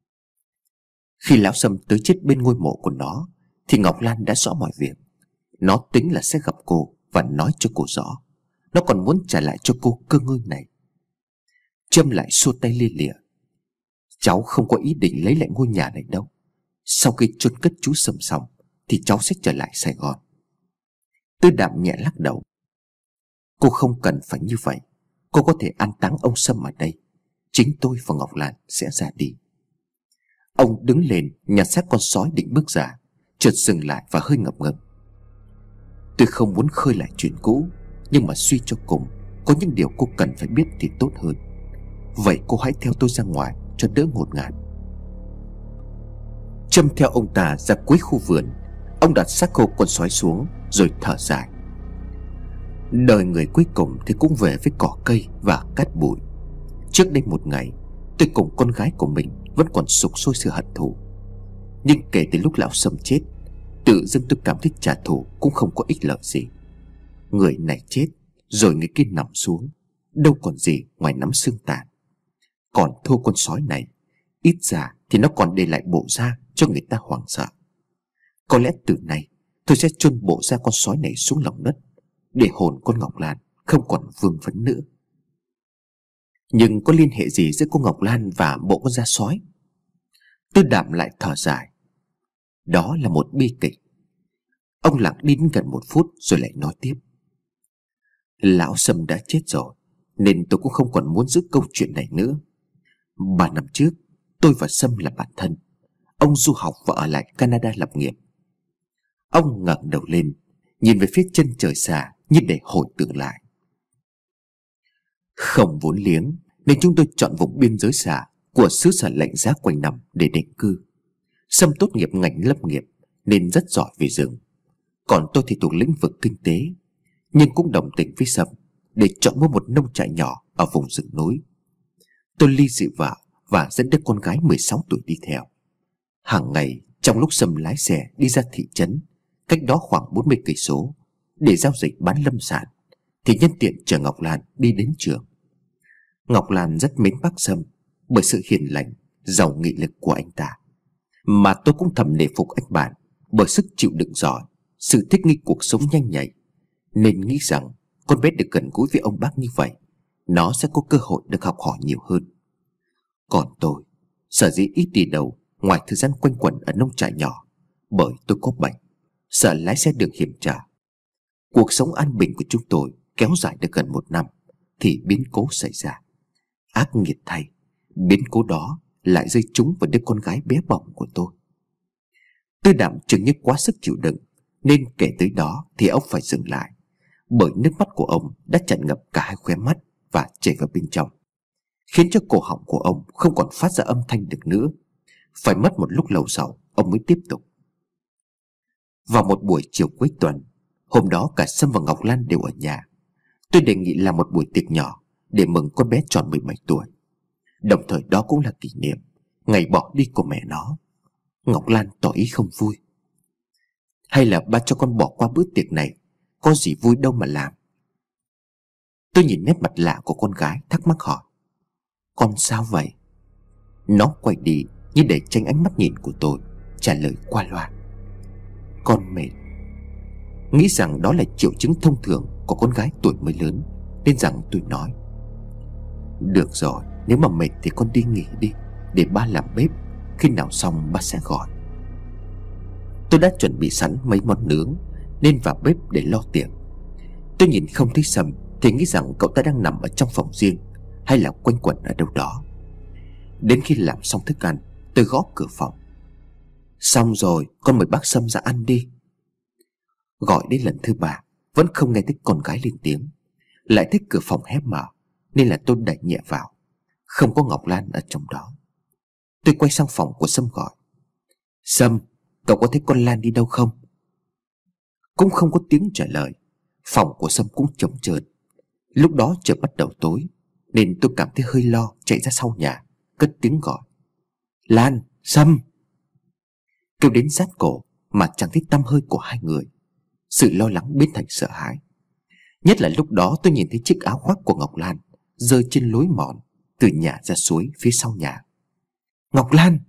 Khi lão Sâm tới chết bên ngôi mộ của nó thì Ngọc Lan đã rõ mọi việc. Nó tính là sẽ gặp cô và nói cho cô rõ. Nó còn muốn trả lại cho cô cơ ngơi này. Trâm lại xua tay lia lịa: Cháu không có ý định lấy lại ngôi nhà này đâu. Sau khi chôn cất chú Sâm xong thì cháu sẽ trở lại Sài Gòn. Tư Đạm nhẹ lắc đầu: Cô không cần phải như vậy. Cô có thể an táng ông Sâm ở đây. Chính tôi và Ngọc Lan sẽ ra đi. Ông đứng lên nhặt xác con sói định bước ra, chợt dừng lại và hơi ngập ngừng. Tôi không muốn khơi lại chuyện cũ, nhưng mà suy cho cùng có những điều cô cần phải biết thì tốt hơn. Vậy cô hãy theo tôi ra ngoài cho đỡ ngột ngạt. Trâm theo ông ta ra cuối khu vườn. Ông đặt xác khô con sói xuống rồi thở dài. Đời người cuối cùng thì cũng về với cỏ cây và cát bụi. Trước đây một ngày, tôi cùng con gái của mình vẫn còn sục sôi sự hận thù. Nhưng kể từ lúc lão Sâm chết, tự dưng tôi cảm thấy trả thù cũng không có ích lợi gì. Người này chết rồi người kia nằm xuống, đâu còn gì ngoài nắm xương tàn. Còn thua con sói này, ít ra thì nó còn để lại bộ da cho người ta hoảng sợ. Có lẽ từ nay tôi sẽ chôn bộ da con sói này xuống lòng đất, để hồn con Ngọc Lan không còn vương vấn nữa. Nhưng có liên hệ gì giữa cô Ngọc Lan và bộ con da sói? Tư Đạm lại thở dài. Đó là một bi kịch. Ông lặng đi đến gần 1 phút rồi lại nói tiếp. Lão Sâm đã chết rồi nên tôi cũng không còn muốn giữ câu chuyện này nữa. 3 năm trước tôi và Sâm là bạn thân. Ông du học và ở lại Canada lập nghiệp. Ông ngẩng đầu lên, nhìn về phía chân trời xa như để hồi tưởng lại. Không vốn liếng nên chúng tôi chọn vùng biên giới xa của xứ sở lạnh giá quanh năm để định cư. Sâm tốt nghiệp ngành lâm nghiệp nên rất giỏi về rừng, còn tôi thì thuộc lĩnh vực kinh tế, nhưng cũng đồng tình với Sâm để chọn mua một nông trại nhỏ ở vùng rừng núi. Tôi ly dị vợ và dẫn đứa con gái 16 tuổi đi theo. Hàng ngày trong lúc Sâm lái xe đi ra thị trấn cách đó khoảng 40 cây số để giao dịch bán lâm sản, thì nhân tiện chở Ngọc Lan đi đến trường. Ngọc Lan rất mến bác Sâm bởi sự hiền lành, giàu nghị lực của anh ta, mà tôi cũng thầm nể phục anh bạn bởi sức chịu đựng giỏi, sự thích nghi cuộc sống nhanh nhạy, nên nghĩ rằng con bé được gần gũi với ông bác như vậy, nó sẽ có cơ hội được học hỏi nhiều hơn. Còn tôi, sở dĩ ít đi đâu ngoài thời gian quanh quẩn ở nông trại nhỏ, bởi tôi có bệnh. sợ lái xe đường hiểm trở. Cuộc sống an bình của chúng tôi kéo dài được gần 1 năm thì biến cố xảy ra. Ác nghiệt thay, biến cố đó lại rơi trúng vào đứa con gái bé bỏng của tôi. Tư Đạm chừng như quá sức chịu đựng, nên kể tới đó thì ông phải dừng lại, bởi nước mắt của ông đã chặn ngập cả hai khóe mắt và chảy vào bên trong, khiến cho cổ họng của ông không còn phát ra âm thanh được nữa. Phải mất một lúc lâu sau, ông mới tiếp tục. Vào một buổi chiều cuối tuần, hôm đó cả Sâm và Ngọc Lan đều ở nhà. Tôi đề nghị làm một buổi tiệc nhỏ để mừng con bé tròn 17 tuổi. Đồng thời đó cũng là kỷ niệm ngày bỏ đi của mẹ nó. Ngọc Lan tỏ ý không vui. Hay là ba cho con bỏ qua bữa tiệc này, có gì vui đâu mà làm. Tôi nhìn nét mặt lạ của con gái, thắc mắc hỏi: Con sao vậy? Nó quay đi như để tránh ánh mắt nhìn của tôi, trả lời qua loa: Con mệt. Nghĩ rằng đó là triệu chứng thông thường của con gái tuổi mới lớn, nên rằng tôi nói: Được rồi, nếu mà mệt thì con đi nghỉ đi, để ba làm bếp, khi nào xong ba sẽ gọi. Tôi đã chuẩn bị sẵn mấy món nướng nên vào bếp để lo tiệc. Tôi nhìn không thấy Sâm thì nghĩ rằng cậu ta đang nằm ở trong phòng riêng hay là quanh quẩn ở đâu đó. Đến khi làm xong thức ăn, tôi gõ cửa phòng. Xong rồi, con mời bác Sâm ra ăn đi. Gọi đến lần thứ 3 vẫn không nghe thấy con gái lên tiếng. Lại thấy cửa phòng hé mở nên là tôi đẩy nhẹ vào. Không có Ngọc Lan ở trong đó. Tôi quay sang phòng của Sâm gọi: Sâm, cậu có thấy con Lan đi đâu không? Cũng không có tiếng trả lời. Phòng của Sâm cũng trống trơn. Lúc đó trời bắt đầu tối nên tôi cảm thấy hơi lo, chạy ra sau nhà, cất tiếng gọi: Lan, Sâm. Kêu đến rát cổ mà chẳng thấy tăm hơi của hai người. Sự lo lắng biến thành sợ hãi. Nhất là lúc đó tôi nhìn thấy chiếc áo khoác của Ngọc Lan rơi trên lối mòn từ nhà ra suối phía sau nhà. Ngọc Lan!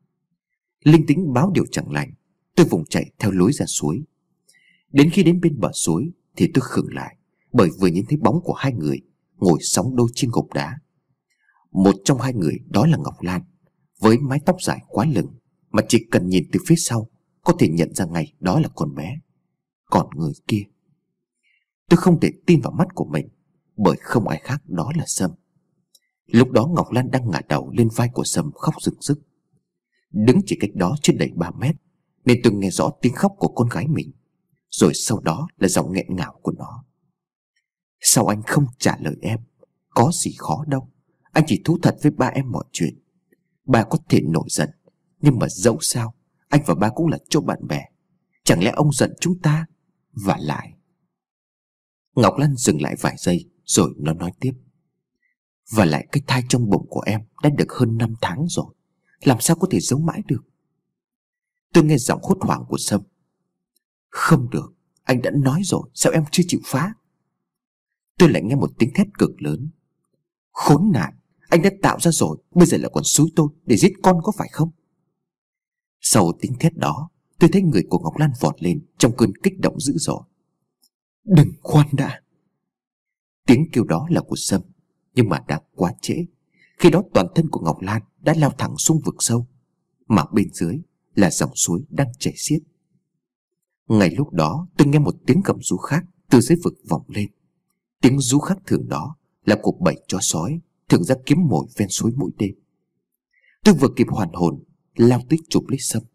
Linh tính báo điều chẳng lành. Tôi vùng chạy theo lối ra suối. Đến khi đến bên bờ suối thì tôi khựng lại, bởi vừa nhìn thấy bóng của hai người ngồi sóng đôi trên gục đá. Một trong hai người đó là Ngọc Lan, với mái tóc dài quá lửng mà chỉ cần nhìn từ phía sau có thể nhận ra ngay đó là con bé. Còn người kia, tôi không thể tin vào mắt của mình, bởi không ai khác đó là Sâm. Lúc đó Ngọc Lan đang ngả đầu lên vai của Sâm khóc rưng rức. Đứng chỉ cách đó chưa đầy 3 mét nên tôi nghe rõ tiếng khóc của con gái mình, rồi sau đó là giọng nghẹn ngào của nó: Sao anh không trả lời em? Có gì khó đâu, anh chỉ thú thật với ba em mọi chuyện. Ba có thể nổi giận, nhưng mà dẫu sao anh và ba cũng là chỗ bạn bè. Chẳng lẽ ông giận chúng ta? Và lại... Ngọc Lan dừng lại vài giây rồi nó nói tiếp: Và lại cái thai trong bụng của em đã được hơn 5 tháng rồi, làm sao có thể giấu mãi được? Tôi nghe giọng hốt hoảng của Sâm: Không được, anh đã nói rồi, sao em chưa chịu phá? Tôi lại nghe một tiếng thét cực lớn: Khốn nạn, anh đã tạo ra rồi, bây giờ lại còn xúi tôi để giết con có phải không? Sau tiếng thét đó, tôi thấy người của Ngọc Lan vọt lên trong cơn kích động dữ dội. Đừng, khoan đã! Tiếng kêu đó là của Sâm, nhưng mà đã quá trễ. Khi đó toàn thân của Ngọc Lan đã lao thẳng xuống vực sâu, mà bên dưới là dòng suối đang chảy xiết. Ngay lúc đó tôi nghe một tiếng gầm rú khác từ dưới vực vọng lên. Tiếng rú khác thường đó là của bầy chó sói thường ra kiếm mồi ven suối mỗi đêm. Tôi vừa kịp hoàn hồn, lao tới chụp lấy Sâm.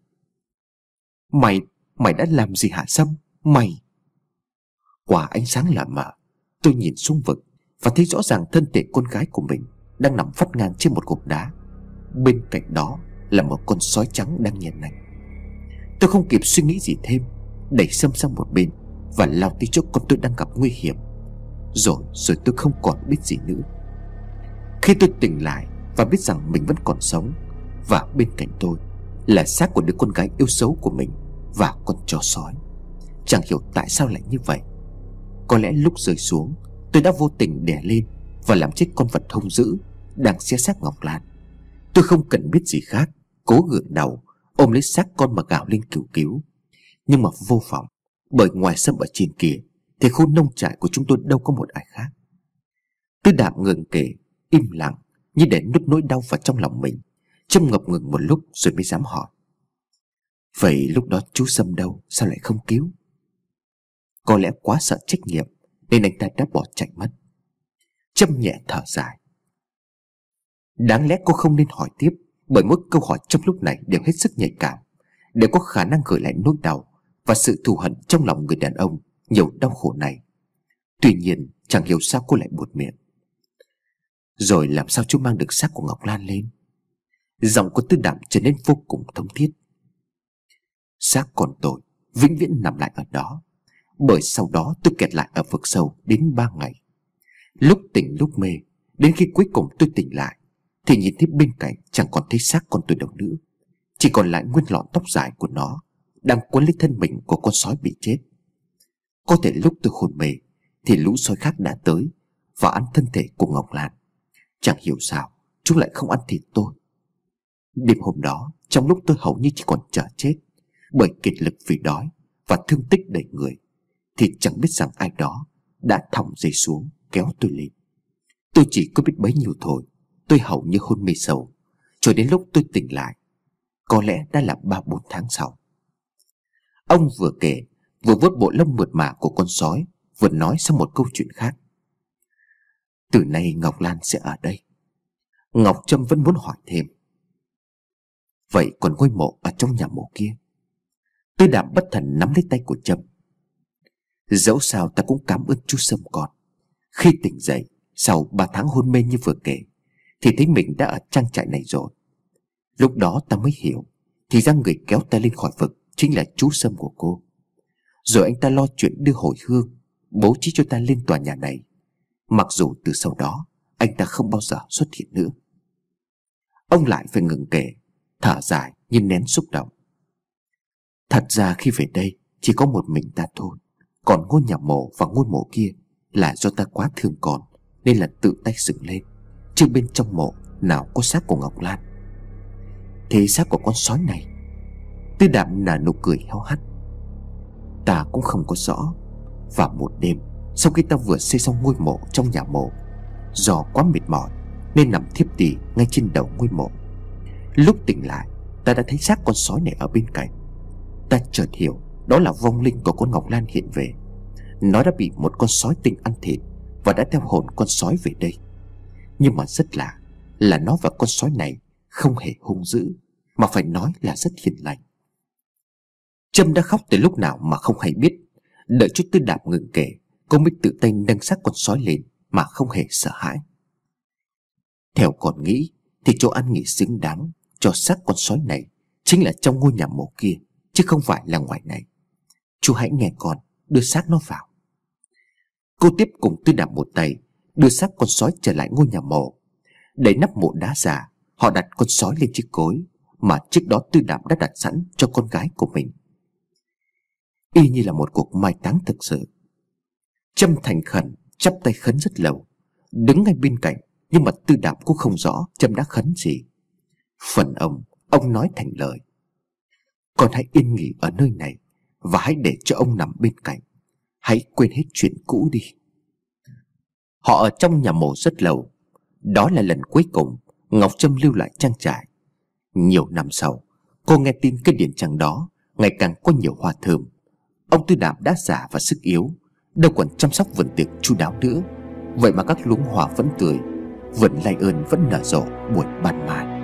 Mày đã làm gì hả Sâm? Mày! Quả ánh sáng lạ mạ, tôi nhìn xuống vực và thấy rõ ràng thân thể con gái của mình đang nằm phắt ngang trên một cục đá. Bên cạnh đó là một con sói trắng đang nhền nành. Tôi không kịp suy nghĩ gì thêm, đẩy Sâm sang một bên và lao tới chỗ con tôi đang gặp nguy hiểm. Rồi tôi không còn biết gì nữa. Khi tôi tỉnh lại và biết rằng mình vẫn còn sống, và bên cạnh tôi là xác của đứa con gái yêu dấu của mình và con chó sói, chẳng hiểu tại sao lại như vậy. Có lẽ lúc rơi xuống, tôi đã vô tình đè lên và làm chết con vật hung dữ đang xé xác Ngọc Lan. Tôi không cần biết gì khác, cố gượng đầu ôm lấy xác con mà gào lên cứu cứu. Nhưng mà vô vọng, bởi ngoài Sâm ở trên kia thì khu nông trại của chúng tôi đâu có một ai khác. Tư Đạm ngừng kể, im lặng như để nuốt nỗi đau vào trong lòng mình, trầm ngập ngừng một lúc rồi mới dám hỏi: Vậy lúc đó chú Sâm đâu, sao lại không cứu? Có lẽ quá sợ trách nhiệm nên anh ta đã bỏ chạy mất. Trâm nhẹ thở dài. Đáng lẽ cô không nên hỏi tiếp, bởi mỗi câu hỏi trong lúc này đều hết sức nhạy cảm, đều có khả năng gợi lại nỗi đau và sự thù hận trong lòng người đàn ông nhiều đau khổ này. Tuy nhiên chẳng hiểu sao cô lại buột miệng. Rồi làm sao chú mang được xác của Ngọc Lan lên? Giọng của Tư Đạm trở nên vô cùng thống thiết. Xác còn tôi vĩnh viễn nằm lại ở đó, bởi sau đó tôi kẹt lại ở vực sâu đến 3 ngày. Lúc tỉnh lúc mê, đến khi cuối cùng tôi tỉnh lại thì nhìn thấy bên cạnh chẳng còn thấy xác con tôi đâu nữa, chỉ còn lại nguyên lọn tóc dài của nó đang quấn lấy thân mình của con sói bị chết. Có thể lúc tôi hôn mê thì lũ sói khác đã tới và ăn thân thể của Ngọc Lan. Chẳng hiểu sao chúng lại không ăn thịt tôi. Đêm hôm đó, trong lúc tôi hầu như chỉ còn chờ chết bởi kiệt lực vì đói và thương tích đầy người, thì chẳng biết rằng ai đó đã thòng dây xuống kéo tôi lên. Tôi chỉ có biết bấy nhiêu thôi. Tôi hầu như hôn mê sâu cho đến lúc tôi tỉnh lại, có lẽ đã là 3-4 tháng sau. Ông vừa kể vừa vuốt bộ lông mượt mà của con sói, vừa nói sang một câu chuyện khác. Từ nay Ngọc Lan sẽ ở đây. Ngọc Trâm vẫn muốn hỏi thêm. Vậy còn ngôi mộ ở trong nhà mộ kia? Tư Đạm bất thần nắm lấy tay của Trâm. Dẫu sao ta cũng cảm ơn chú Sâm con. Khi tỉnh dậy sau 3 tháng hôn mê như vừa kể thì thấy mình đã ở trang trại này rồi. Lúc đó ta mới hiểu, thì ra người kéo ta lên khỏi vực chính là chú Sâm của cô. Rồi anh ta lo chuyện đưa hồi hương, bố trí cho ta lên tòa nhà này, mặc dù từ sau đó anh ta không bao giờ xuất hiện nữa. Ông lại phải ngừng kể, thở dài như nén xúc động. Thật ra khi về đây chỉ có một mình ta thôi, còn ngôi nhà mộ và ngôi mộ kia là do ta quá thương con nên là tự tay dựng lên, chứ bên trong mộ nào có xác của Ngọc Lan. Thế xác của con sói này? Tư Đạm nở nụ cười héo hắt. Ta cũng không có rõ. Và một đêm sau khi ta vừa xây xong ngôi mộ trong nhà mộ, do quá mệt mỏi nên nằm thiếp đi ngay trên đầu ngôi mộ. Lúc tỉnh lại, ta đã thấy xác con sói này ở bên cạnh. Ta chợt hiểu đó là vong linh của con Ngọc Lan hiện về. Nó đã bị một con sói tinh ăn thịt và đã theo hồn con sói về đây. Nhưng mà rất lạ là nó và con sói này không hề hung dữ, mà phải nói là rất hiền lành. Trâm đã khóc từ lúc nào mà không hay biết. Đợi chút Tư Đạm ngừng kể, cô mới tự tay nâng xác con sói lên mà không hề sợ hãi. Theo con nghĩ thì chỗ ăn nghỉ xứng đáng cho xác con sói này chính là trong ngôi nhà mộ kia, chứ không phải là ngoài này. Chú hãy nghe con, đưa xác nó vào. Cô tiếp cùng Tư Đạm một tay đưa xác con sói trở lại ngôi nhà mộ. Đẩy nắp mộ đá già, họ đặt con sói lên chiếc cối mà trước đó Tư Đạm đã đặt sẵn cho con gái của mình. Y như là một cuộc mai táng thực sự. Trâm thành khẩn chắp tay khấn rất lâu, đứng ngay bên cạnh, nhưng mà Tư Đạm cũng không rõ Trâm đã khấn gì. Phần ông nói thành lời. Con hãy yên nghỉ ở nơi này và hãy để cho ông nằm bên cạnh. Hãy quên hết chuyện cũ đi. Họ ở trong nhà mộ rất lâu. Đó là lần cuối cùng Ngọc Trâm lưu lại trang trại. Nhiều năm sau, cô nghe tin cái điển trang đó ngày càng có nhiều hoa thơm. Ông Tư Đạm đã già và sức yếu, đâu còn chăm sóc vườn tiệc chu đáo nữa. Vậy mà các luống hoa vẫn tươi, vườn lai ơn vẫn nở rộ buổi ban mai.